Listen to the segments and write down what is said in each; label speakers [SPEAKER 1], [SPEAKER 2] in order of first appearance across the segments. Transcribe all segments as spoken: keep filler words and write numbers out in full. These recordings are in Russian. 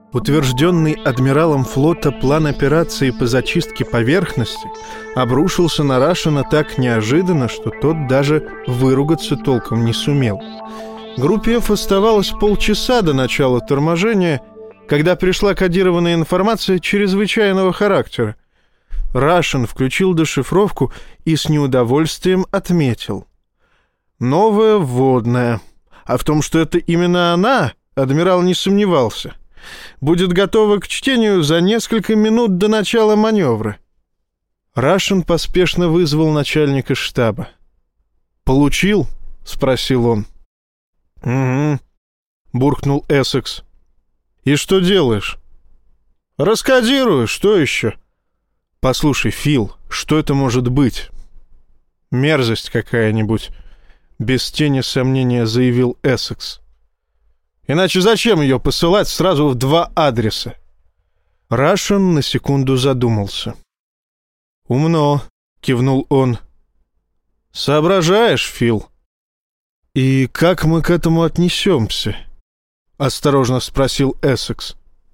[SPEAKER 1] Утвержденный адмиралом флота план операции по зачистке поверхности обрушился на Рашена так неожиданно, что тот даже выругаться толком не сумел. Группе F оставалось полчаса до начала торможения, когда пришла кодированная информация чрезвычайного характера. Рашен включил дешифровку и с неудовольствием отметил: новая вводная. А в том, что это именно она, адмирал не сомневался. Будет готова к чтению за несколько минут до начала маневра. Рашен поспешно вызвал начальника штаба. «Получил?» — спросил он. «Угу», — буркнул Эссекс. «И что делаешь?» «Раскодирую, что еще?» «Послушай, Фил, что это может быть?» «Мерзость какая-нибудь», — без тени сомнения заявил Эссекс. «Иначе зачем ее посылать сразу в два адреса?» Рашен на секунду задумался. «Умно», — кивнул он. «Соображаешь, Фил?» «И как мы к этому отнесемся?» — осторожно спросил Эссекс.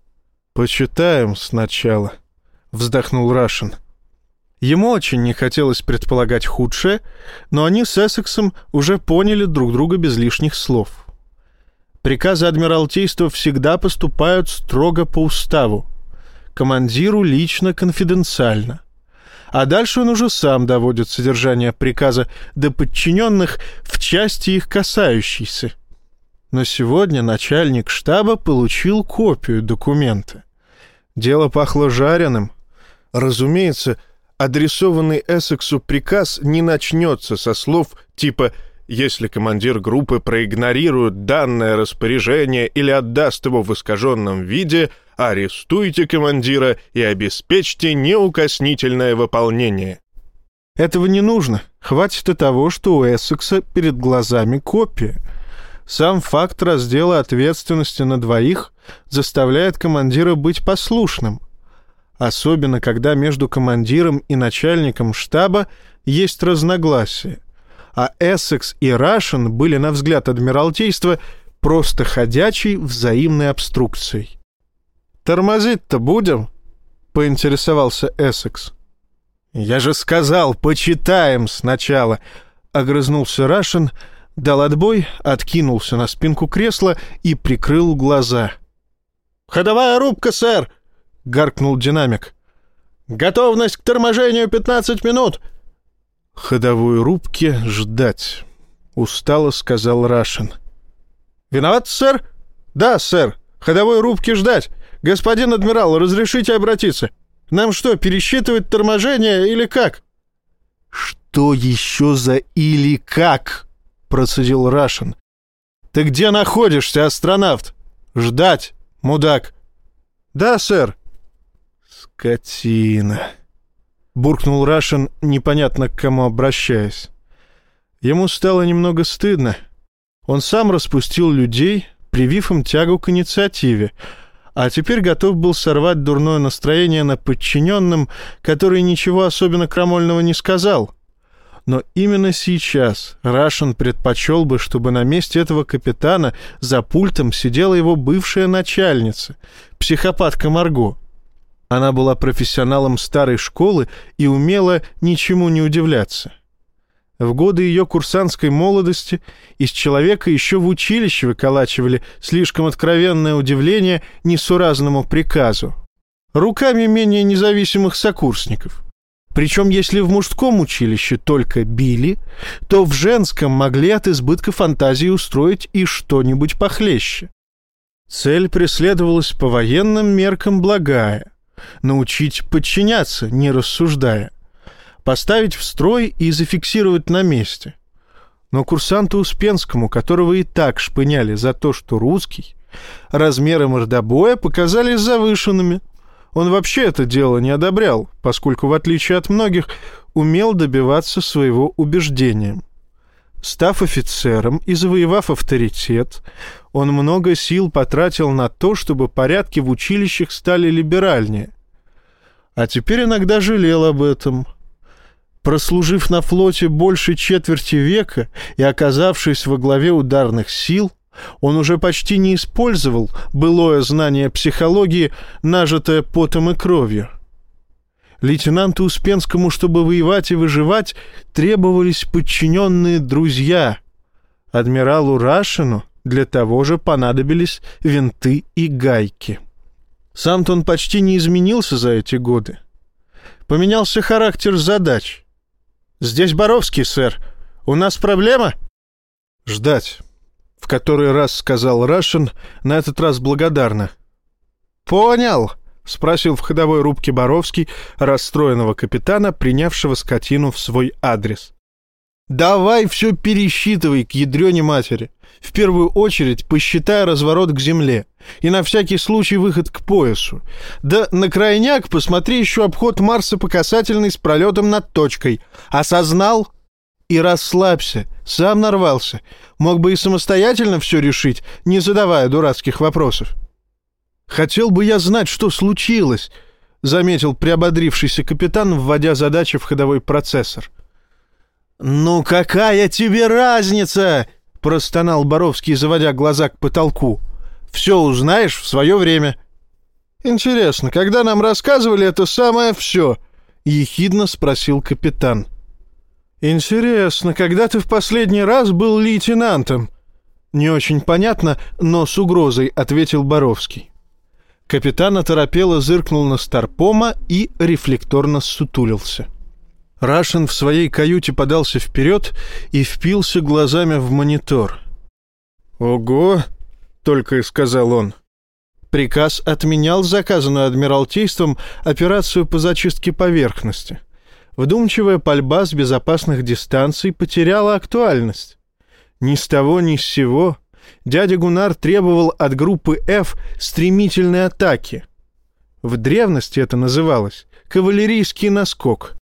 [SPEAKER 1] «Почитаем сначала», — вздохнул Рашен. Ему очень не хотелось предполагать худшее, но они с Эссексом уже поняли друг друга без лишних слов. Приказы Адмиралтейства всегда поступают строго по уставу. Командиру лично конфиденциально. А дальше он уже сам доводит содержание приказа до подчиненных в части их касающейся. Но сегодня начальник штаба получил копию документа. Дело пахло жареным. Разумеется, адресованный Эссексу приказ не начнется со слов типа «если командир группы проигнорирует данное распоряжение или отдаст его в искаженном виде, арестуйте командира и обеспечьте неукоснительное выполнение». Этого не нужно. Хватит и того, что у Эссекса перед глазами копия. Сам факт раздела ответственности на двоих заставляет командира быть послушным. Особенно, когда между командиром и начальником штаба есть разногласия. А Эссекс и Рашен были, на взгляд Адмиралтейства, просто ходячей взаимной обструкцией. «Тормозить-то будем?» — поинтересовался Эссекс. «Я же сказал, почитаем сначала!» — огрызнулся Рашен, дал отбой, откинулся на спинку кресла и прикрыл глаза. «Ходовая рубка, сэр!» — гаркнул динамик. «Готовность к торможению пятнадцать минут!» «Ходовой рубке ждать», — устало сказал Рашен. «Виноват, сэр?» «Да, сэр. Ходовой рубке ждать. Господин адмирал, разрешите обратиться? Нам что, пересчитывать торможение или как?» «Что еще за или как?» — процедил Рашен. «Ты где находишься, астронавт?» «Ждать, мудак». «Да, сэр». «Скотина», — буркнул Рашен, непонятно к кому обращаясь. Ему стало немного стыдно. Он сам распустил людей, привив им тягу к инициативе, а теперь готов был сорвать дурное настроение на подчиненном, который ничего особенно крамольного не сказал. Но именно сейчас Рашен предпочел бы, чтобы на месте этого капитана за пультом сидела его бывшая начальница, психопатка Марго. Она была профессионалом старой школы и умела ничему не удивляться. В годы ее курсантской молодости из человека еще в училище выколачивали слишком откровенное удивление несуразному приказу. Руками менее независимых сокурсников. Причем, если в мужском училище только били, то в женском могли от избытка фантазии устроить и что-нибудь похлеще. Цель преследовалась по военным меркам благая. Научить подчиняться, не рассуждая. Поставить в строй и зафиксировать на месте. Но курсанту Успенскому, которого и так шпыняли за то, что русский, размеры мордобоя показались завышенными. Он вообще это дело не одобрял, поскольку, в отличие от многих, умел добиваться своего убеждения. Став офицером и завоевав авторитет, он много сил потратил на то, чтобы порядки в училищах стали либеральнее. А теперь иногда жалел об этом. Прослужив на флоте больше четверти века и оказавшись во главе ударных сил, Он уже почти не использовал былое знание психологии, нажитое потом и кровью. Лейтенанту Успенскому, чтобы воевать и выживать, требовались подчиненные друзья. Адмиралу Рашину для того же понадобились винты и гайки. Сам-то он почти не изменился за эти годы. Поменялся характер задач. «Здесь Боровский, сэр. У нас проблема?» «Ждать», — в который раз сказал Рашин, на этот раз благодарно. «Понял», — спросил в ходовой рубке Боровский расстроенного капитана, принявшего скотину в свой адрес. «Давай все пересчитывай к ядрене матери. В первую очередь посчитай разворот к земле и на всякий случай выход к поясу. Да на крайняк посмотри еще обход Марса по касательной с пролетом над точкой. Осознал? И расслабься. Сам нарвался. Мог бы и самостоятельно все решить, не задавая дурацких вопросов». «Хотел бы я знать, что случилось», — заметил приободрившийся капитан, вводя задачи в ходовой процессор. «Ну какая тебе разница?» — простонал Боровский, заводя глаза к потолку. «Все узнаешь в свое время». «Интересно, когда нам рассказывали это самое все?» — ехидно спросил капитан. «Интересно, когда ты в последний раз был лейтенантом?» «Не очень понятно, но с угрозой», — ответил Боровский. Капитан оторопело зыркнул на старпома и рефлекторно ссутулился. Рашин в своей каюте подался вперед и впился глазами в монитор. «Ого!» — только и сказал он. Приказ отменял заказанную Адмиралтейством операцию по зачистке поверхности. Вдумчивая пальба с безопасных дистанций потеряла актуальность. Ни с того ни с сего дядя Гуннар требовал от группы F стремительной атаки. В древности это называлось кавалерийский наскок.